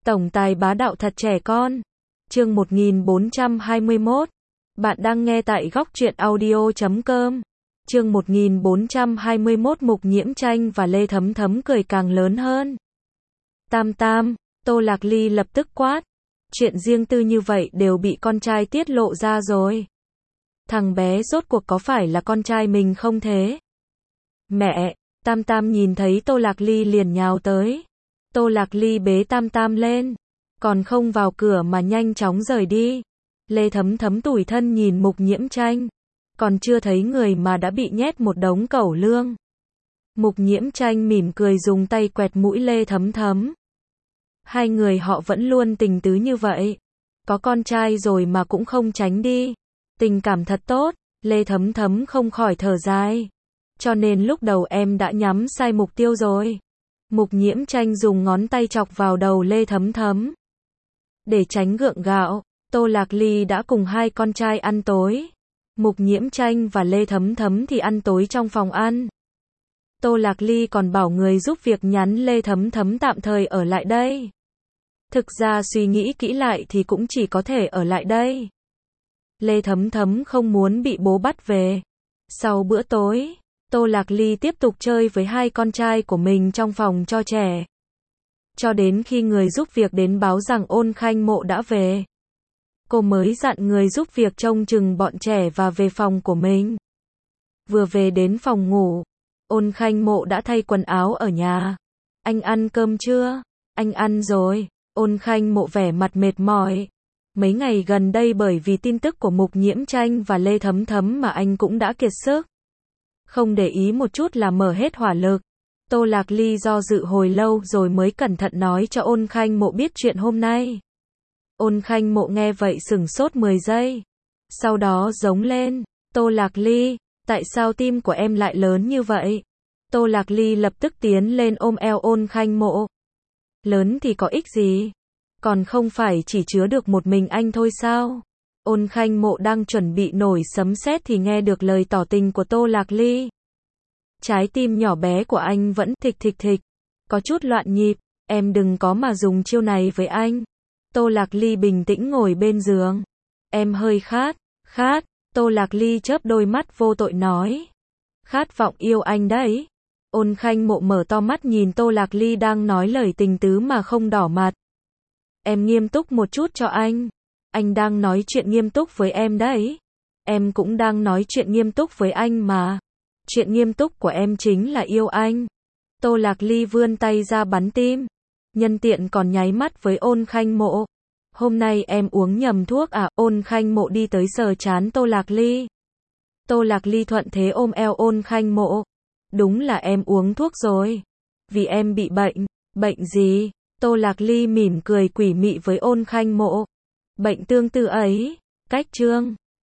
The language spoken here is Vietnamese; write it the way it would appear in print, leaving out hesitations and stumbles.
Tổng tài bá đạo thật trẻ con. Chương 1421. Bạn đang nghe tại góc truyện audio.com. Chương 1421. Mục Nhiễm Tranh và Lê Thấm Thấm cười càng lớn hơn. Tam Tam, Tô Lạc Ly lập tức quát. Chuyện riêng tư như vậy đều bị con trai tiết lộ ra rồi. Thằng bé rốt cuộc có phải là con trai mình không thế? Mẹ, Tam Tam nhìn thấy Tô Lạc Ly liền nhào tới. Tô Lạc Ly bế Tam Tam lên, còn không vào cửa mà nhanh chóng rời đi. Lê Thấm Thấm tủi thân nhìn Mục Nhiễm Tranh, còn chưa thấy người mà đã bị nhét một đống cẩu lương. Mục Nhiễm Tranh mỉm cười dùng tay quẹt mũi Lê Thấm Thấm. Hai người họ vẫn luôn tình tứ như vậy. Có con trai rồi mà cũng không tránh đi. Tình cảm thật tốt. Lê Thấm Thấm không khỏi thở dài. Cho nên lúc đầu em đã nhắm sai mục tiêu rồi. Mục Nhiễm Tranh dùng ngón tay chọc vào đầu Lê Thấm Thấm. Để tránh gượng gạo, Tô Lạc Ly đã cùng hai con trai ăn tối. Mục Nhiễm Tranh và Lê Thấm Thấm thì ăn tối trong phòng ăn. Tô Lạc Ly còn bảo người giúp việc nhắn Lê Thấm Thấm tạm thời ở lại đây. Thực ra suy nghĩ kỹ lại thì cũng chỉ có thể ở lại đây. Lê Thấm Thấm không muốn bị bố bắt về. Sau bữa tối, Tô Lạc Ly tiếp tục chơi với hai con trai của mình trong phòng cho trẻ. Cho đến khi người giúp việc đến báo rằng Ôn Khanh Mộ đã về. Cô mới dặn người giúp việc trông chừng bọn trẻ và về phòng của mình. Vừa về đến phòng ngủ, Ôn Khanh Mộ đã thay quần áo ở nhà. Anh ăn cơm chưa? Anh ăn rồi. Ôn Khanh Mộ vẻ mặt mệt mỏi. Mấy ngày gần đây bởi vì tin tức của Mục Nhiễm Tranh và Lê Thấm Thấm mà anh cũng đã kiệt sức. Không để ý một chút là mở hết hỏa lực. Tô Lạc Ly do dự hồi lâu rồi mới cẩn thận nói cho Ôn Khanh Mộ biết chuyện hôm nay. Ôn Khanh Mộ nghe vậy sửng sốt 10 giây. Sau đó giống lên. Tô Lạc Ly, tại sao tim của em lại lớn như vậy? Tô Lạc Ly lập tức tiến lên ôm eo Ôn Khanh Mộ. Lớn thì có ích gì? Còn không phải chỉ chứa được một mình anh thôi sao? Ôn Khanh Mộ đang chuẩn bị nổi sấm sét thì nghe được lời tỏ tình của Tô Lạc Ly. Trái tim nhỏ bé của anh vẫn thịch thịch thịch, có chút loạn nhịp. Em đừng có mà dùng chiêu này với anh. Tô Lạc Ly bình tĩnh ngồi bên giường. Em hơi khát. Tô Lạc Ly chớp đôi mắt vô tội nói. Khát vọng yêu anh đấy. Ôn Khanh Mộ mở to mắt nhìn Tô Lạc Ly đang nói lời tình tứ mà không đỏ mặt. Em nghiêm túc một chút cho anh. Anh đang nói chuyện nghiêm túc với em đấy. Em cũng đang nói chuyện nghiêm túc với anh mà. Chuyện nghiêm túc của em chính là yêu anh. Tô Lạc Ly vươn tay ra bắn tim. Nhân tiện còn nháy mắt với Ôn Khanh Mộ. Hôm nay em uống nhầm thuốc à? Ôn Khanh Mộ đi tới sờ trán Tô Lạc Ly. Tô Lạc Ly thuận thế ôm eo Ôn Khanh Mộ. Đúng là em uống thuốc rồi. Vì em bị bệnh. Bệnh gì? Tô Lạc Ly mỉm cười quỷ mị với Ôn Khanh Mộ. Bệnh tương tự ấy. Cách chương